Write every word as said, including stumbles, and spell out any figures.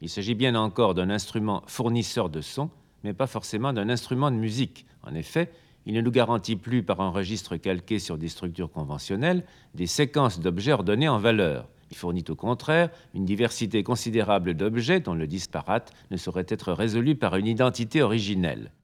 Il s'agit bien encore d'un instrument fournisseur de son, mais pas forcément d'un instrument de musique. En effet, il ne nous garantit plus par un registre calqué sur des structures conventionnelles des séquences d'objets ordonnés en valeurs. Il fournit au contraire une diversité considérable d'objets dont le disparate ne saurait être résolu par une identité originelle.